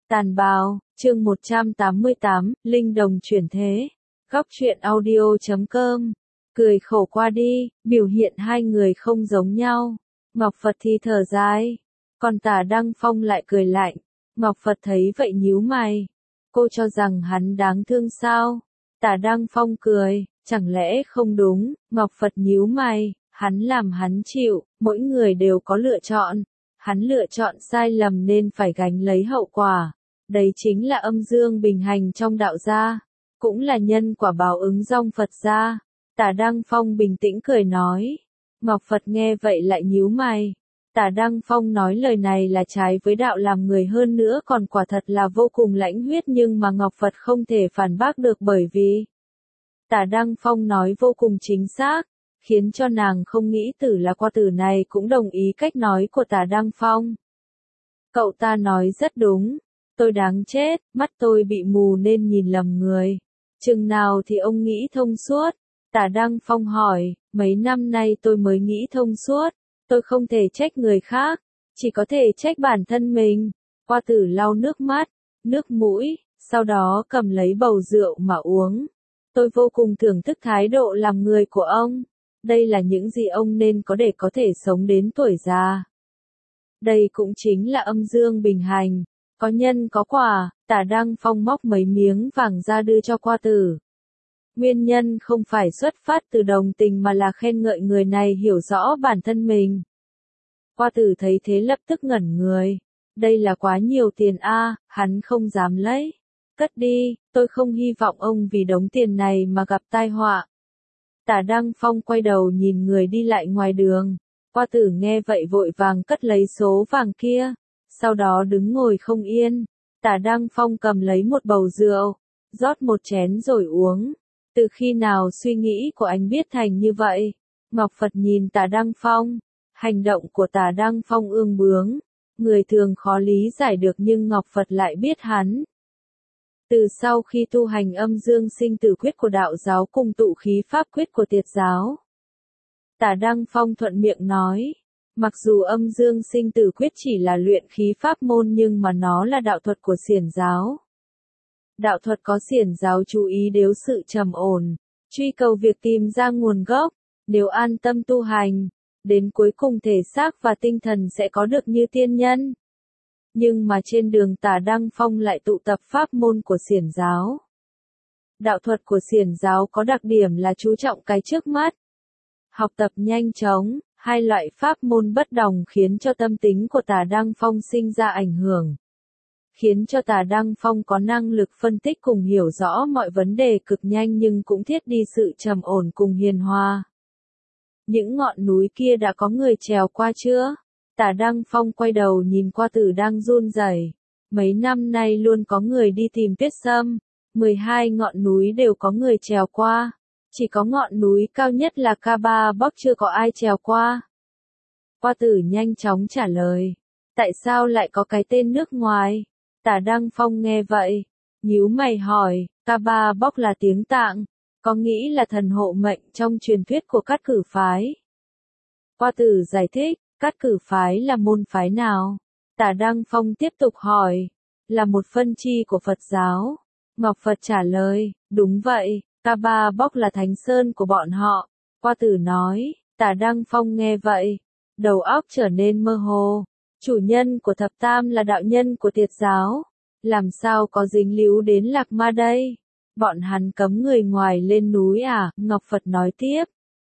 Tàn bào, chương 188, Linh đồng chuyển thế. Góc truyện audio.com. Cười khổ qua đi, biểu hiện hai người không giống nhau. Ngọc Phật thì thở dài, còn Tả Đăng Phong lại cười lạnh. Ngọc Phật thấy vậy nhíu mày. Cô cho rằng hắn đáng thương sao? Tả Đăng Phong cười, chẳng lẽ không đúng? Ngọc Phật nhíu mày, hắn làm hắn chịu, mỗi người đều có lựa chọn. Hắn lựa chọn sai lầm nên phải gánh lấy hậu quả. Đấy chính là âm dương bình hành trong đạo gia, cũng là nhân quả báo ứng dòng Phật gia. Tả Đăng Phong bình tĩnh cười nói. Ngọc Phật nghe vậy lại nhíu mày. Tả Đăng Phong nói lời này là trái với đạo làm người, hơn nữa còn quả thật là vô cùng lãnh huyết, nhưng mà Ngọc Phật không thể phản bác được bởi vì Tả Đăng Phong nói vô cùng chính xác, khiến cho nàng không nghĩ tử là qua tử này cũng đồng ý cách nói của Tả Đăng Phong. Cậu ta nói rất đúng, tôi đáng chết, mắt tôi bị mù nên nhìn lầm người. Chừng nào thì ông nghĩ thông suốt? Tả Đăng Phong hỏi, mấy năm nay tôi mới nghĩ thông suốt, tôi không thể trách người khác, chỉ có thể trách bản thân mình. Qua tử lau nước mắt, nước mũi, sau đó cầm lấy bầu rượu mà uống. Tôi vô cùng thưởng thức thái độ làm người của ông. Đây là những gì ông nên có để có thể sống đến tuổi già. Đây cũng chính là âm dương bình hành, có nhân có quả. Tả Đăng Phong móc mấy miếng vàng ra đưa cho qua tử. Nguyên nhân không phải xuất phát từ đồng tình mà là khen ngợi người này hiểu rõ bản thân mình. Qua tử thấy thế lập tức ngẩn người. Đây là quá nhiều tiền a, hắn không dám lấy. Cất đi, tôi không hy vọng ông vì đống tiền này mà gặp tai họa. Tả Đăng Phong quay đầu nhìn người đi lại ngoài đường. Qua tử nghe vậy vội vàng cất lấy số vàng kia, sau đó đứng ngồi không yên. Tả Đăng Phong cầm lấy một bầu rượu, rót một chén rồi uống. Từ khi nào suy nghĩ của anh biết thành như vậy? Ngọc Phật nhìn Tả Đăng Phong. Hành động của Tả Đăng Phong ương bướng, người thường khó lý giải được, nhưng Ngọc Phật lại biết hắn. Từ sau khi tu hành âm dương sinh tử quyết của đạo giáo cùng tụ khí pháp quyết của Tiệt giáo, Tả Đăng Phong thuận miệng nói, mặc dù âm dương sinh tử quyết chỉ là luyện khí pháp môn nhưng mà nó là đạo thuật của Xiển giáo. Đạo thuật có Xiển giáo chú ý đến sự trầm ổn, truy cầu việc tìm ra nguồn gốc, nếu an tâm tu hành, đến cuối cùng thể xác và tinh thần sẽ có được như tiên nhân. Nhưng mà trên đường Tả Đăng Phong lại tụ tập pháp môn của Xiển giáo. Đạo thuật của Xiển giáo có đặc điểm là chú trọng cái trước mắt. Học tập nhanh chóng, hai loại pháp môn bất đồng khiến cho tâm tính của Tả Đăng Phong sinh ra ảnh hưởng. Khiến cho Tả Đăng Phong có năng lực phân tích cùng hiểu rõ mọi vấn đề cực nhanh, nhưng cũng thiết đi sự trầm ổn cùng hiền hòa. Những ngọn núi kia đã có người trèo qua chưa? Tả Đăng Phong quay đầu nhìn qua tử đang run rẩy. Mấy năm nay luôn có người đi tìm tuyết sâm, 12 ngọn núi đều có người trèo qua. Chỉ có ngọn núi cao nhất là Ka-ba Bóc chưa có ai trèo qua. Qua tử nhanh chóng trả lời. Tại sao lại có cái tên nước ngoài? Tả Đăng Phong nghe vậy, nhíu mày hỏi, Ka-ba Bóc là tiếng Tạng, có nghĩ là thần hộ mệnh trong truyền thuyết của Cát Cử phái. Qua tử giải thích, Cát Cử phái là môn phái nào? Tả Đăng Phong tiếp tục hỏi, là một phân chi của Phật giáo. Ngọc Phật trả lời, đúng vậy, Ka-ba Bóc là thánh sơn của bọn họ. Qua tử nói. Tả Đăng Phong nghe vậy, đầu óc trở nên mơ hồ. Chủ nhân của thập tam là đạo nhân của Tiệt giáo, làm sao có dính líu đến Lạc Ma đây? Bọn hắn cấm người ngoài lên núi à? Ngọc Phật nói tiếp.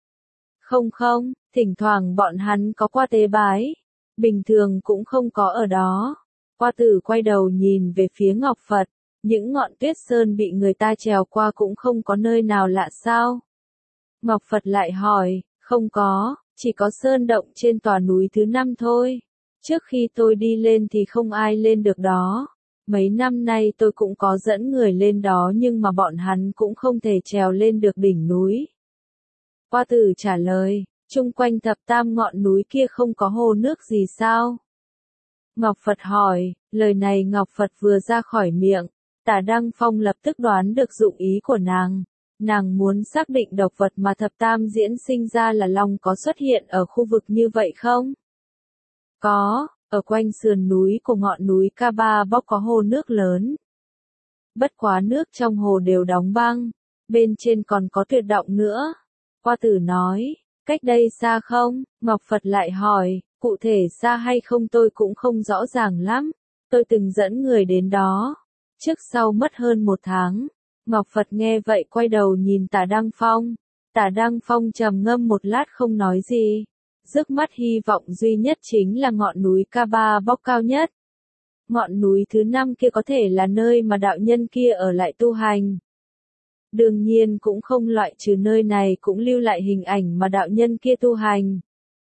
Không, thỉnh thoảng bọn hắn có qua tế bái, bình thường cũng không có ở đó. Qua tử quay đầu nhìn về phía Ngọc Phật, những ngọn tuyết sơn bị người ta trèo qua cũng không có nơi nào lạ sao? Ngọc Phật lại hỏi, không có, chỉ có sơn động trên tòa núi thứ 5 thôi. Trước khi tôi đi lên thì không ai lên được đó. Mấy năm nay tôi cũng có dẫn người lên đó nhưng mà bọn hắn cũng không thể trèo lên được đỉnh núi. Qua tử trả lời, chung quanh thập tam ngọn núi kia không có hồ nước gì sao? Ngọc Phật hỏi, lời này Ngọc Phật vừa ra khỏi miệng, Tả Đăng Phong lập tức đoán được dụng ý của nàng. Nàng muốn xác định độc vật mà thập tam diễn sinh ra là long có xuất hiện ở khu vực như vậy không? Có, Ở quanh sườn núi của ngọn núi Ka-ba Bóc có hồ nước lớn. Bất quá nước trong hồ đều đóng băng, bên trên còn có tuyệt động nữa. Qua Tử nói, cách đây xa không? Ngọc Phật lại hỏi, cụ thể xa hay không tôi cũng không rõ ràng lắm, tôi từng dẫn người đến đó. Trước sau mất hơn 1 tháng. Ngọc Phật nghe vậy quay đầu nhìn Tả Đăng Phong. Tả Đăng Phong trầm ngâm một lát không nói gì. Trước mắt hy vọng duy nhất chính là ngọn núi Ka-ba Bóc cao nhất. Ngọn núi thứ 5 kia có thể là nơi mà đạo nhân kia ở lại tu hành. Đương nhiên cũng không loại trừ nơi này cũng lưu lại hình ảnh mà đạo nhân kia tu hành.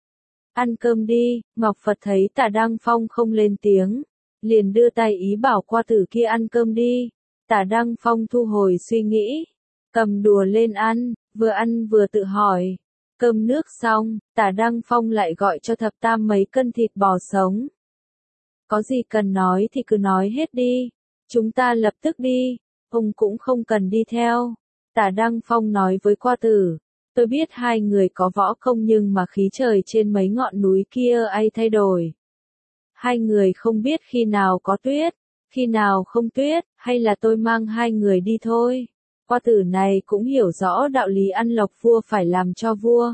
Ăn cơm đi, Ngọc Phật thấy Tả Đăng Phong không lên tiếng, liền đưa tay ý bảo Qua Tử kia ăn cơm đi. Tả Đăng Phong thu hồi suy nghĩ, cầm đùa lên ăn vừa tự hỏi. Cơm nước xong, Tả Đăng Phong lại gọi cho Thập Tam mấy cân thịt bò sống. Có gì cần nói thì cứ nói hết đi, chúng ta lập tức đi, ông cũng không cần đi theo. Tả Đăng Phong nói với Qua Tử, tôi biết hai người có võ công nhưng mà khí trời trên mấy ngọn núi kia ai thay đổi. Hai người không biết khi nào có tuyết, khi nào không tuyết, hay là tôi mang hai người đi thôi. Qua Tử này cũng hiểu rõ đạo lý ăn lộc vua phải làm cho vua.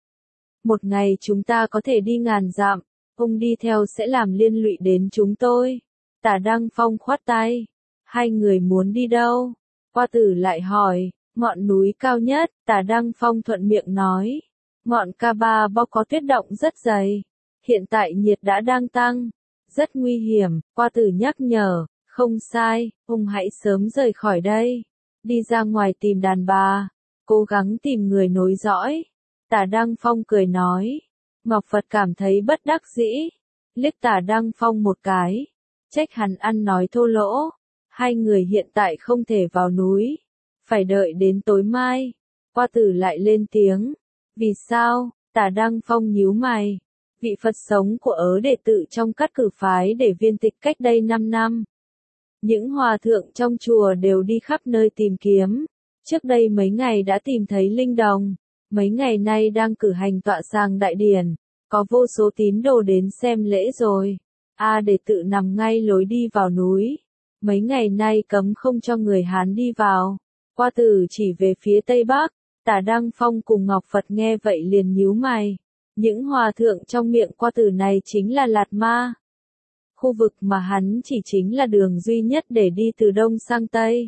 Một ngày chúng ta có thể đi ngàn dặm, ông đi theo sẽ làm liên lụy đến chúng tôi. Tả Đăng Phong khoát tay. Hai người muốn đi đâu? Qua Tử lại hỏi. Ngọn núi cao nhất, Tả Đăng Phong thuận miệng nói. Ngọn Ka-ba Bóc có tuyết động rất dày. Hiện tại nhiệt đã đang tăng. Rất nguy hiểm, Qua Tử nhắc nhở. Không sai, ông hãy sớm rời khỏi đây. Đi ra ngoài tìm đàn bà. Cố gắng tìm người nối dõi. Tả Đăng Phong cười nói. Ngọc Phật cảm thấy bất đắc dĩ. Liếc Tả Đăng Phong một cái. Trách hắn ăn nói thô lỗ. Hai người hiện tại không thể vào núi. Phải đợi đến tối mai. Qua Tử lại lên tiếng. Vì sao? Tả Đăng Phong nhíu mày. Vị Phật sống của Ớ đệ tự trong Cát Cử phái để viên tịch cách đây 5 năm. Những hòa thượng trong chùa đều đi khắp nơi tìm kiếm. Trước đây mấy ngày đã tìm thấy linh đồng. Mấy ngày nay đang cử hành tọa sàng đại điển. Có vô số tín đồ đến xem lễ rồi. Đệ tự nằm ngay lối đi vào núi. Mấy ngày nay cấm không cho người Hán đi vào. Qua Tử chỉ về phía Tây Bắc. Tả Đăng Phong cùng Ngọc Phật nghe vậy liền nhíu mày. Những hòa thượng trong miệng Qua Tử này chính là Lạt Ma. Khu vực mà hắn chỉ chính là đường duy nhất để đi từ Đông sang Tây.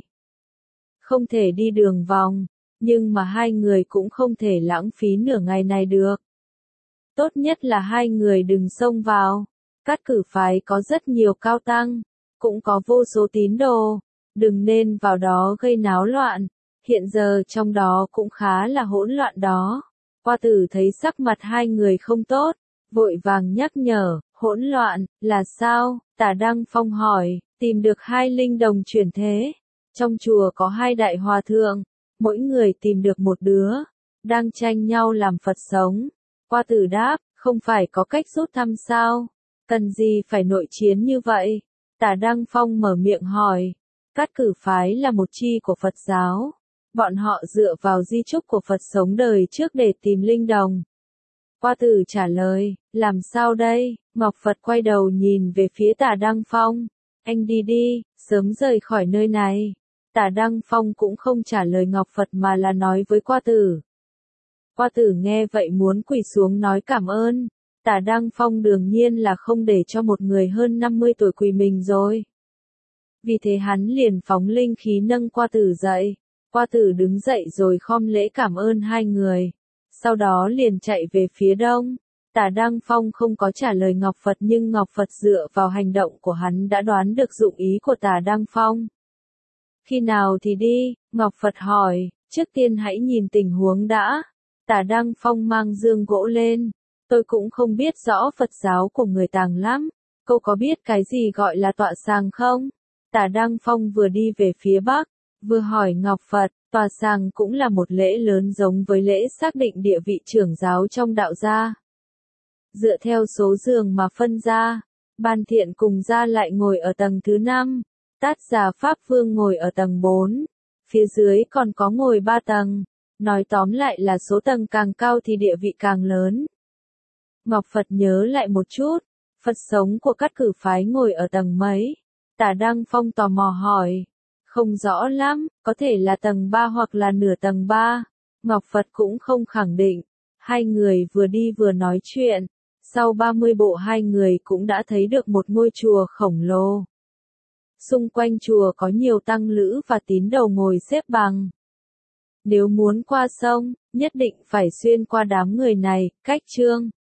Không thể đi đường vòng, nhưng mà hai người cũng không thể lãng phí nửa ngày này được. Tốt nhất là hai người đừng xông vào. Cát Cử phái có rất nhiều cao tăng, cũng có vô số tín đồ, đừng nên vào đó gây náo loạn. Hiện giờ trong đó cũng khá là hỗn loạn đó. Qua Tử thấy sắc mặt hai người không tốt, vội vàng nhắc nhở, hỗn loạn, là sao? Tả Đăng Phong hỏi, tìm được 2 linh đồng chuyển thế. Trong chùa có 2 đại hòa thượng, mỗi người tìm được một đứa, đang tranh nhau làm Phật sống. Qua Tử đáp, không phải có cách rút thăm sao? Cần gì phải nội chiến như vậy? Tả Đăng Phong mở miệng hỏi, Cát Cử phái là một chi của Phật giáo. Bọn họ dựa vào di chúc của Phật sống đời trước để tìm linh đồng. Qua Tử trả lời, làm sao đây? Ngọc Phật quay đầu nhìn về phía Tả Đăng Phong. Anh đi đi, sớm rời khỏi nơi này. Tả Đăng Phong cũng không trả lời Ngọc Phật mà là nói với Qua Tử. Qua Tử nghe vậy muốn quỳ xuống nói cảm ơn. Tả Đăng Phong đương nhiên là không để cho một người hơn 50 tuổi quỳ mình rồi. Vì thế hắn liền phóng linh khí nâng Qua Tử dậy. Qua Tử đứng dậy rồi khom lễ cảm ơn hai người. Sau đó liền chạy về phía đông. Tả Đăng Phong không có trả lời Ngọc Phật nhưng Ngọc Phật dựa vào hành động của hắn đã đoán được dụng ý của Tả Đăng Phong. Khi nào thì đi? Ngọc Phật hỏi, trước tiên hãy nhìn tình huống đã. Tả Đăng Phong mang dương gỗ lên. Tôi cũng không biết rõ Phật giáo của người Tàng lắm. Cậu có biết cái gì gọi là tọa sàng không? Tả Đăng Phong vừa đi về phía Bắc, vừa hỏi Ngọc Phật, tọa sàng cũng là một lễ lớn giống với lễ xác định địa vị trưởng giáo trong đạo gia. Dựa theo số giường mà phân ra, Ban Thiện cùng Gia lại ngồi ở tầng thứ 5, Tát Già Pháp Vương ngồi ở tầng 4, phía dưới còn có ngồi 3 tầng. Nói tóm lại là số tầng càng cao thì địa vị càng lớn. Ngọc Phật nhớ lại một chút, Phật sống của Cát Cử phái ngồi ở tầng mấy? Tả Đăng Phong tò mò hỏi. Không rõ lắm, có thể là tầng 3 hoặc là nửa tầng 3. Ngọc Phật cũng không khẳng định. Hai người vừa đi vừa nói chuyện. Sau 30 bộ hai người cũng đã thấy được một ngôi chùa khổng lồ. Xung quanh chùa có nhiều tăng lữ và tín đồ ngồi xếp bằng. Nếu muốn qua sông, nhất định phải xuyên qua đám người này, cách Trương